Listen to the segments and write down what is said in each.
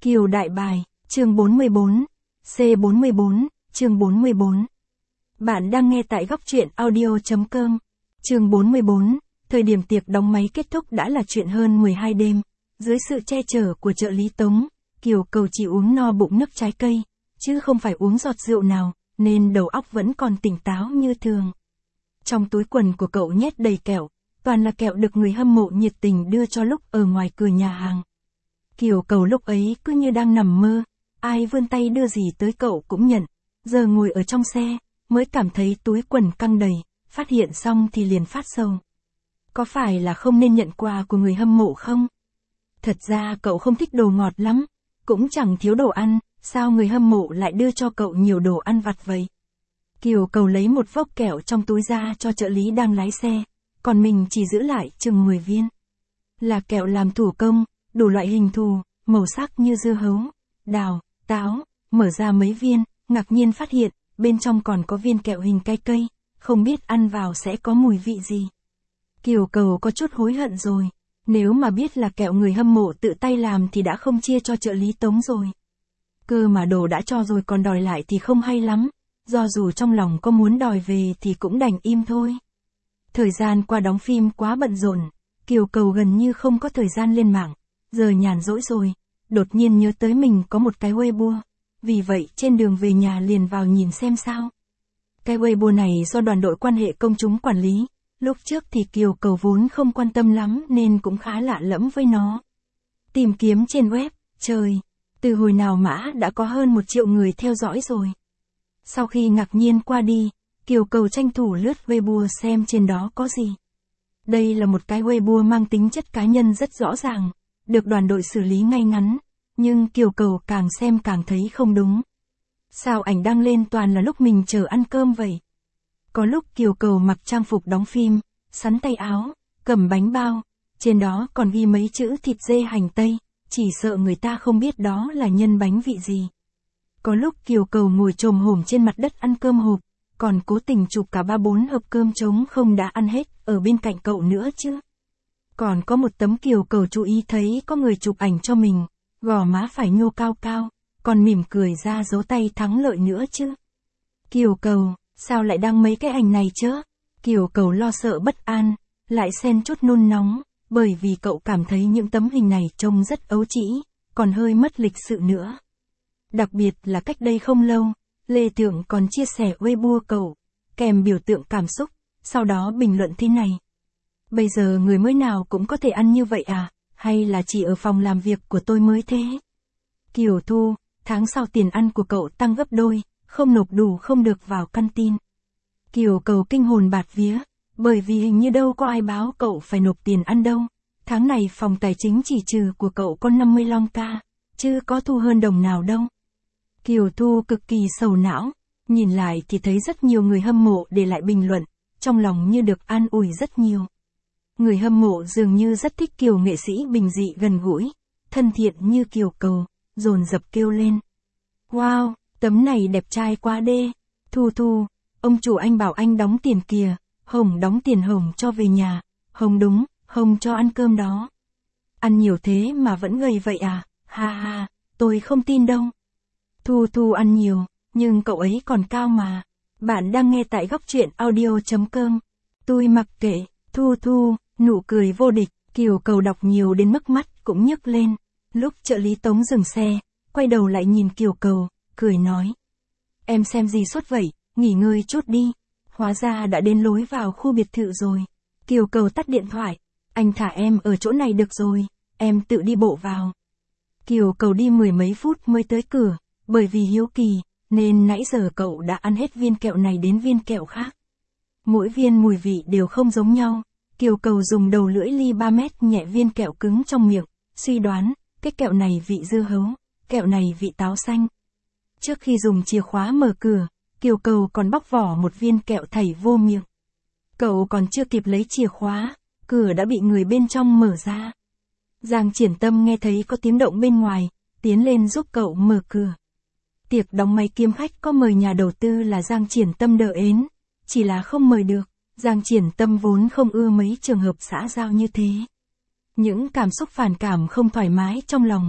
Kiều đại bài, chương 44, C44, chương 44. Bạn đang nghe tại góc truyện audio.com. Chương 44, thời điểm tiệc đóng máy kết thúc đã là chuyện hơn 12 đêm. Dưới sự che chở của trợ lý Tống, Kiều Cầu chỉ uống no bụng nước trái cây, chứ không phải uống giọt rượu nào, nên đầu óc vẫn còn tỉnh táo như thường. Trong túi quần của cậu nhét đầy kẹo, toàn là kẹo được người hâm mộ nhiệt tình đưa cho lúc ở ngoài cửa nhà hàng. Kiều Cầu lúc ấy cứ như đang nằm mơ, ai vươn tay đưa gì tới cậu cũng nhận, giờ ngồi ở trong xe, mới cảm thấy túi quần căng đầy, phát hiện xong thì liền phát sầu. Có phải là không nên nhận quà của người hâm mộ không? Thật ra cậu không thích đồ ngọt lắm, cũng chẳng thiếu đồ ăn, sao người hâm mộ lại đưa cho cậu nhiều đồ ăn vặt vậy? Kiều Cầu lấy một vốc kẹo trong túi ra cho trợ lý đang lái xe, còn mình chỉ giữ lại chừng 10 viên. Là kẹo làm thủ công, đủ loại hình thù, màu sắc như dưa hấu, đào, táo, mở ra mấy viên, ngạc nhiên phát hiện, bên trong còn có viên kẹo hình cái cây, không biết ăn vào sẽ có mùi vị gì. Kiều Cầu có chút hối hận rồi, nếu mà biết là kẹo người hâm mộ tự tay làm thì đã không chia cho trợ lý Tống rồi. Cơ mà đồ đã cho rồi còn đòi lại thì không hay lắm, do dù trong lòng có muốn đòi về thì cũng đành im thôi. Thời gian qua đóng phim quá bận rộn, Kiều Cầu gần như không có thời gian lên mạng, giờ nhàn rỗi rồi, đột nhiên nhớ tới mình có một cái Weibo, vì vậy trên đường về nhà liền vào nhìn xem sao. Cái Weibo này do đoàn đội quan hệ công chúng quản lý, lúc trước thì Kiều Cầu vốn không quan tâm lắm nên cũng khá lạ lẫm với nó. Tìm kiếm trên web, trời, từ hồi nào mã đã có hơn 1 triệu người theo dõi rồi. Sau khi ngạc nhiên qua đi, Kiều Cầu tranh thủ lướt Weibo xem trên đó có gì. Đây là một cái Weibo mang tính chất cá nhân rất rõ ràng, được đoàn đội xử lý ngay ngắn, nhưng Kiều Cầu càng xem càng thấy không đúng. Sao ảnh đăng lên toàn là lúc mình chờ ăn cơm vậy? Có lúc Kiều Cầu mặc trang phục đóng phim, sắn tay áo, cầm bánh bao, trên đó còn ghi mấy chữ thịt dê hành tây, chỉ sợ người ta không biết đó là nhân bánh vị gì. Có lúc Kiều Cầu ngồi chồm hổm trên mặt đất ăn cơm hộp, còn cố tình chụp cả 3-4 hộp cơm trống không đã ăn hết ở bên cạnh cậu nữa chứ. Còn có một tấm Kiều Cầu chú ý thấy có người chụp ảnh cho mình, gò má phải nhô cao cao, còn mỉm cười ra dấu tay thắng lợi nữa chứ. Kiều Cầu, sao lại đăng mấy cái ảnh này chứ? Kiều Cầu lo sợ bất an, lại xen chút nôn nóng, bởi vì cậu cảm thấy những tấm hình này trông rất ấu trĩ, còn hơi mất lịch sự nữa. Đặc biệt là cách đây không lâu, Lê Thượng còn chia sẻ Weibo cậu, kèm biểu tượng cảm xúc, sau đó bình luận thế này. Bây giờ người mới nào cũng có thể ăn như vậy à, hay là chỉ ở phòng làm việc của tôi mới thế? Kiều Thu, tháng sau tiền ăn của cậu tăng gấp đôi, không nộp đủ không được vào căn tin. Kiều Cầu kinh hồn bạt vía, bởi vì hình như đâu có ai báo cậu phải nộp tiền ăn đâu. Tháng này phòng tài chính chỉ trừ của cậu có 50 long ca, chứ có thu hơn đồng nào đâu. Kiều Thu cực kỳ sầu não, nhìn lại thì thấy rất nhiều người hâm mộ để lại bình luận, trong lòng như được an ủi rất nhiều. Người hâm mộ dường như rất thích Kiều nghệ sĩ bình dị gần gũi, thân thiện như Kiều Cầu, dồn dập kêu lên. Wow, tấm này đẹp trai quá đê. Thu Thu, ông chủ anh bảo anh đóng tiền kìa, Hồng đóng tiền Hồng cho về nhà, Hồng đúng, Hồng cho ăn cơm đó. Ăn nhiều thế mà vẫn gầy vậy à, ha ha, tôi không tin đâu. Thu Thu ăn nhiều, nhưng cậu ấy còn cao mà. Bạn đang nghe tại góc truyện audio.com. Tôi mặc kệ, Thu Thu, nụ cười vô địch, Kiều Cầu đọc nhiều đến mức mắt cũng nhức lên. Lúc trợ lý Tống dừng xe, quay đầu lại nhìn Kiều Cầu, cười nói. Em xem gì suốt vậy, nghỉ ngơi chút đi. Hóa ra đã đến lối vào khu biệt thự rồi. Kiều Cầu tắt điện thoại. Anh thả em ở chỗ này được rồi, em tự đi bộ vào. Kiều Cầu đi 10 mấy phút mới tới cửa, bởi vì hiếu kỳ, nên nãy giờ cậu đã ăn hết viên kẹo này đến viên kẹo khác. Mỗi viên mùi vị đều không giống nhau. Kiều Cầu dùng đầu lưỡi ly 3 mét nhẹ viên kẹo cứng trong miệng, suy đoán, cái kẹo này vị dưa hấu, kẹo này vị táo xanh. Trước khi dùng chìa khóa mở cửa, Kiều Cầu còn bóc vỏ một viên kẹo thảy vô miệng. Cậu còn chưa kịp lấy chìa khóa, cửa đã bị người bên trong mở ra. Giang Triển Tâm nghe thấy có tiếng động bên ngoài, tiến lên giúp cậu mở cửa. Tiệc đóng máy kiếm khách có mời nhà đầu tư là Giang Triển Tâm đỡ ến, chỉ là không mời được. Giang Triển Tâm vốn không ưa mấy trường hợp xã giao như thế. Những cảm xúc phản cảm không thoải mái trong lòng,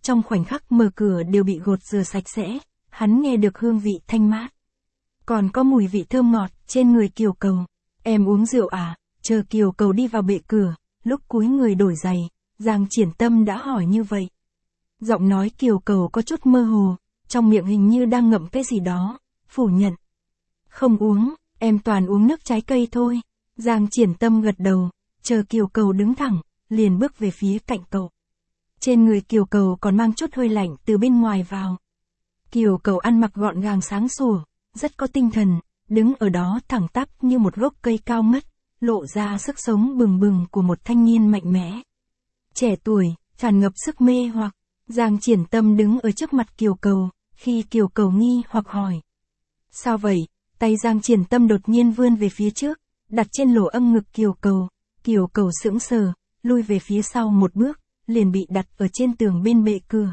Trong khoảnh khắc mở cửa đều bị gột rửa sạch sẽ, hắn nghe được hương vị thanh mát. Còn có mùi vị thơm ngọt trên người Kiều Cầu. Em uống rượu à? Chờ Kiều Cầu đi vào bệ cửa, lúc cúi người đổi giày, Giang Triển Tâm đã hỏi như vậy. Giọng nói Kiều Cầu có chút mơ hồ, trong miệng hình như đang ngậm cái gì đó, phủ nhận. Không uống, em toàn uống nước trái cây thôi. Giang Triển Tâm gật đầu, chờ Kiều Cầu đứng thẳng, liền bước về phía cạnh cậu. Trên người Kiều Cầu còn mang chút hơi lạnh từ bên ngoài vào. Kiều Cầu ăn mặc gọn gàng sáng sủa, rất có tinh thần, đứng ở đó thẳng tắp như một gốc cây cao ngất, lộ ra sức sống bừng bừng của một thanh niên mạnh mẽ. Trẻ tuổi, tràn ngập sức mê hoặc. Giang Triển Tâm đứng ở trước mặt Kiều Cầu, khi Kiều Cầu nghi hoặc hỏi. Sao vậy? Tay Giang Triển Tâm đột nhiên vươn về phía trước, đặt trên lỗ âm ngực Kiều Cầu. Kiều Cầu sững sờ, lui về phía sau một bước, liền bị đặt ở trên tường bên bệ cửa.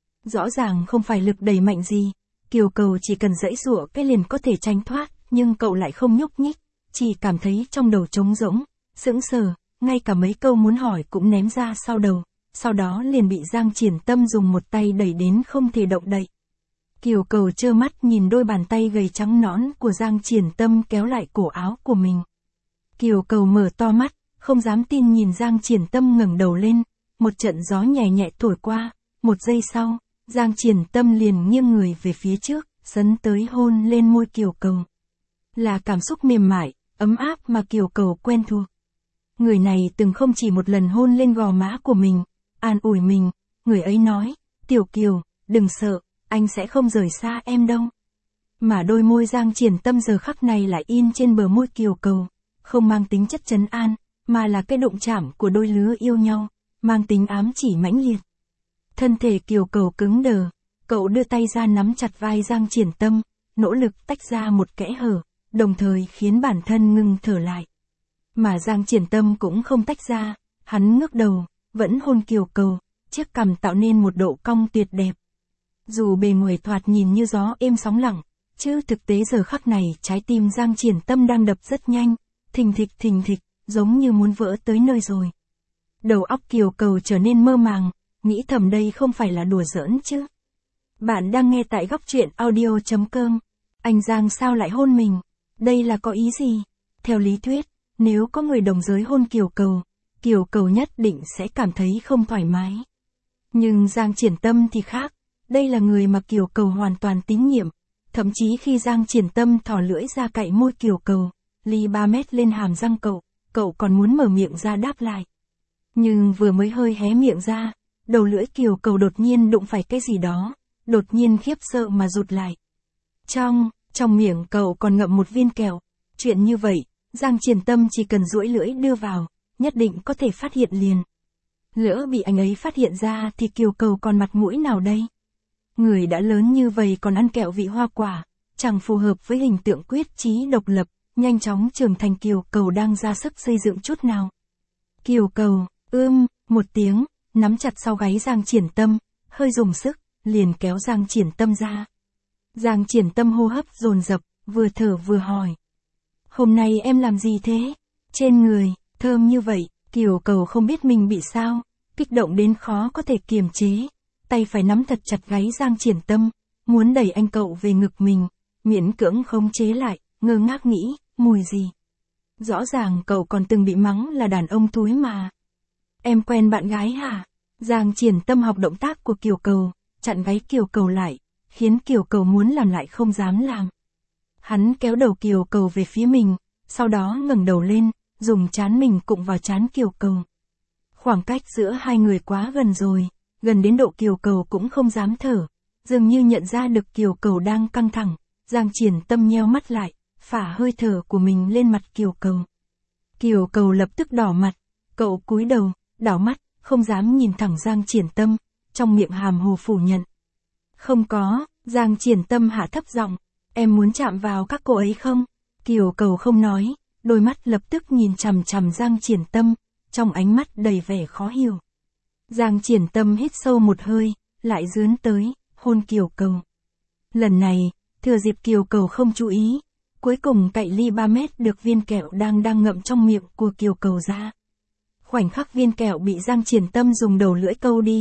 Rõ ràng không phải lực đẩy mạnh gì, Kiều Cầu chỉ cần giãy giụa cái liền có thể tránh thoát, nhưng cậu lại không nhúc nhích, chỉ cảm thấy trong đầu trống rỗng, sững sờ, ngay cả mấy câu muốn hỏi cũng ném ra sau đầu, sau đó liền bị Giang Triển Tâm dùng một tay đẩy đến không thể động đậy. Kiều Cầu trơ mắt nhìn đôi bàn tay gầy trắng nõn của Giang Triển Tâm kéo lại cổ áo của mình. Kiều Cầu mở to mắt, không dám tin nhìn Giang Triển Tâm ngẩng đầu lên, một trận gió nhẹ nhẹ thổi qua, một giây sau, Giang Triển Tâm liền nghiêng người về phía trước, sấn tới hôn lên môi Kiều Cầu. Là cảm xúc mềm mại, ấm áp mà Kiều Cầu quen thuộc. Người này từng không chỉ một lần hôn lên gò má của mình, an ủi mình, người ấy nói, Tiểu Kiều, đừng sợ, anh sẽ không rời xa em đâu. Mà đôi môi Giang Triển Tâm giờ khắc này lại in trên bờ môi Kiều Cầu, không mang tính chất trấn an, mà là cái đụng chạm của đôi lứa yêu nhau, mang tính ám chỉ mãnh liệt. Thân thể Kiều Cầu cứng đờ, cậu đưa tay ra nắm chặt vai Giang Triển Tâm, nỗ lực tách ra một kẽ hở, đồng thời khiến bản thân ngừng thở lại. Mà Giang Triển Tâm cũng không tách ra, hắn ngước đầu, vẫn hôn Kiều Cầu, chiếc cằm tạo nên một độ cong tuyệt đẹp. Dù bề ngoài thoạt nhìn như gió êm sóng lặng, chứ thực tế giờ khắc này trái tim Giang Triển Tâm đang đập rất nhanh, thình thịch, giống như muốn vỡ tới nơi rồi. Đầu óc Kiều Cầu trở nên mơ màng, nghĩ thầm đây không phải là đùa giỡn chứ. Bạn đang nghe tại góc truyện audio.com. Anh Giang sao lại hôn mình? Đây là có ý gì? Theo lý thuyết, nếu có người đồng giới hôn Kiều Cầu nhất định sẽ cảm thấy không thoải mái. Nhưng Giang Triển Tâm thì khác, đây là người mà Kiều Cầu hoàn toàn tín nhiệm. Thậm chí khi Giang Triển Tâm thò lưỡi ra cạy môi Kiều Cầu, ly 3 mét lên hàm răng cậu còn muốn mở miệng ra đáp lại. Nhưng vừa mới hơi hé miệng ra, đầu lưỡi Kiều Cầu đột nhiên đụng phải cái gì đó, đột nhiên khiếp sợ mà rụt lại. Trong miệng cậu còn ngậm một viên kẹo. Chuyện như vậy, Giang Triển Tâm chỉ cần duỗi lưỡi đưa vào, nhất định có thể phát hiện liền. Lỡ bị anh ấy phát hiện ra thì Kiều Cầu còn mặt mũi nào đây? Người đã lớn như vậy còn ăn kẹo vị hoa quả, chẳng phù hợp với hình tượng quyết chí độc lập, nhanh chóng trưởng thành Kiều Cầu đang ra sức xây dựng chút nào. Kiều Cầu, một tiếng, nắm chặt sau gáy Giang Triển Tâm, hơi dùng sức, liền kéo Giang Triển Tâm ra. Giang Triển Tâm hô hấp dồn dập, vừa thở vừa hỏi. Hôm nay em làm gì thế? Trên người, thơm như vậy, Kiều Cầu không biết mình bị sao, kích động đến khó có thể kiềm chế. Tay phải nắm thật chặt gáy Giang Triển Tâm, muốn đẩy anh cậu về ngực mình, miễn cưỡng khống chế lại, ngơ ngác nghĩ, mùi gì? Rõ ràng cậu còn từng bị mắng là đàn ông thúi mà. Em quen bạn gái hả? Giang Triển Tâm học động tác của Kiều Cầu, chặn gáy Kiều Cầu lại, khiến Kiều Cầu muốn làm lại không dám làm. Hắn kéo đầu Kiều Cầu về phía mình, sau đó ngẩng đầu lên, dùng trán mình cụng vào trán Kiều Cầu. Khoảng cách giữa hai người quá gần rồi, gần đến độ Kiều Cầu cũng không dám thở, dường như nhận ra được Kiều Cầu đang căng thẳng, Giang Triển Tâm nheo mắt lại, phả hơi thở của mình lên mặt Kiều Cầu. Kiều Cầu lập tức đỏ mặt, cậu cúi đầu, đảo mắt, không dám nhìn thẳng Giang Triển Tâm, trong miệng hàm hồ phủ nhận. Không có, Giang Triển Tâm hạ thấp giọng, em muốn chạm vào các cô ấy không? Kiều Cầu không nói, đôi mắt lập tức nhìn chằm chằm Giang Triển Tâm, trong ánh mắt đầy vẻ khó hiểu. Giang Triển Tâm hít sâu một hơi, lại dướn tới, hôn Kiều Cầu. Lần này, thừa dịp Kiều Cầu không chú ý, cuối cùng cạy ly 3 mét được viên kẹo đang ngậm trong miệng của Kiều Cầu ra. Khoảnh khắc viên kẹo bị Giang Triển Tâm dùng đầu lưỡi câu đi,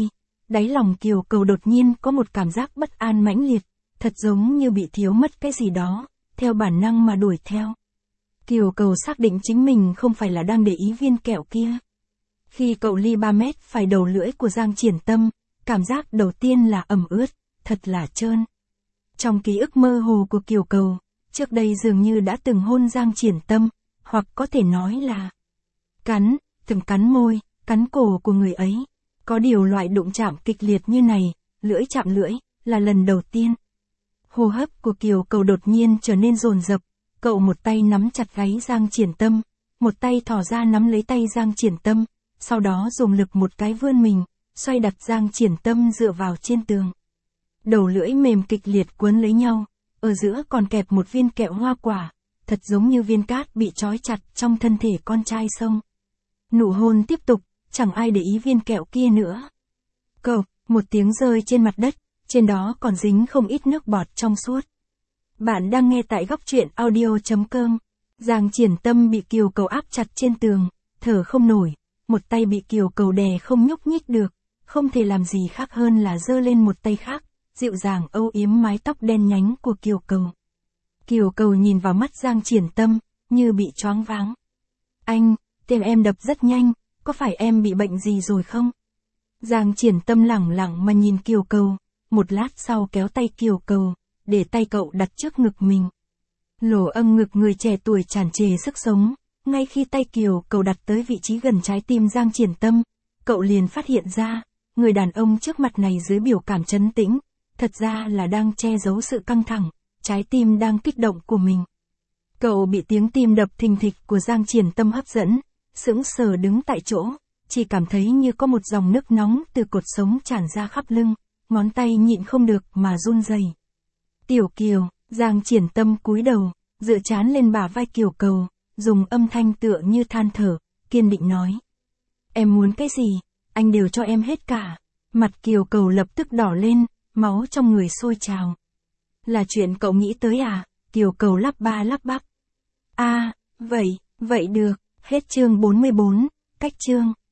đáy lòng Kiều Cầu đột nhiên có một cảm giác bất an mãnh liệt, thật giống như bị thiếu mất cái gì đó, theo bản năng mà đuổi theo. Kiều Cầu xác định chính mình không phải là đang để ý viên kẹo kia. Khi cậu ly 3 mét phải đầu lưỡi của Giang Triển Tâm, cảm giác đầu tiên là ẩm ướt, thật là trơn. Trong ký ức mơ hồ của Kiều Cầu, trước đây dường như đã từng hôn Giang Triển Tâm, hoặc có thể nói là từng cắn môi, cắn cổ của người ấy. Có điều loại đụng chạm kịch liệt như này, lưỡi chạm lưỡi, là lần đầu tiên. Hô hấp của Kiều Cầu đột nhiên trở nên dồn dập, cậu một tay nắm chặt gáy Giang Triển Tâm, một tay thò ra nắm lấy tay Giang Triển Tâm, sau đó dùng lực một cái vươn mình, xoay đặt Giang Triển Tâm dựa vào trên tường. Đầu lưỡi mềm kịch liệt quấn lấy nhau, ở giữa còn kẹp một viên kẹo hoa quả, thật giống như viên cát bị trói chặt trong thân thể con trai sông. Nụ hôn tiếp tục, chẳng ai để ý viên kẹo kia nữa. Cộc, một tiếng rơi trên mặt đất, trên đó còn dính không ít nước bọt trong suốt. Bạn đang nghe tại góc truyện audio.com. Giang Triển Tâm bị Kiều Cầu áp chặt trên tường, thở không nổi, một tay bị Kiều Cầu đè không nhúc nhích được, không thể làm gì khác hơn là giơ lên một tay khác, dịu dàng âu yếm mái tóc đen nhánh của Kiều Cầu. Kiều Cầu nhìn vào mắt Giang Triển Tâm, như bị choáng váng. Anh, tim em đập rất nhanh, có phải em bị bệnh gì rồi không? Giang Triển Tâm lẳng lặng mà nhìn Kiều Cầu, một lát sau kéo tay Kiều Cầu, để tay cậu đặt trước ngực mình. Lỗ âng ngực người trẻ tuổi tràn trề sức sống, ngay khi tay Kiều Cầu đặt tới vị trí gần trái tim Giang Triển Tâm, cậu liền phát hiện ra, người đàn ông trước mặt này dưới biểu cảm trấn tĩnh, thật ra là đang che giấu sự căng thẳng, trái tim đang kích động của mình. Cậu bị tiếng tim đập thình thịch của Giang Triển Tâm hấp dẫn, sững sờ đứng tại chỗ, chỉ cảm thấy như có một dòng nước nóng từ cột sống tràn ra khắp lưng, ngón tay nhịn không được mà run rẩy. Tiểu Kiều, Giang Triển Tâm cúi đầu, dựa trán lên bả vai Kiều Cầu, dùng âm thanh tựa như than thở, kiên định nói. Em muốn cái gì, anh đều cho em hết cả. Mặt Kiều Cầu lập tức đỏ lên, máu trong người sôi trào. Là chuyện cậu nghĩ tới à? Kiều Cầu lắp ba lắp bắp. À, vậy được, hết chương 44, cách chương.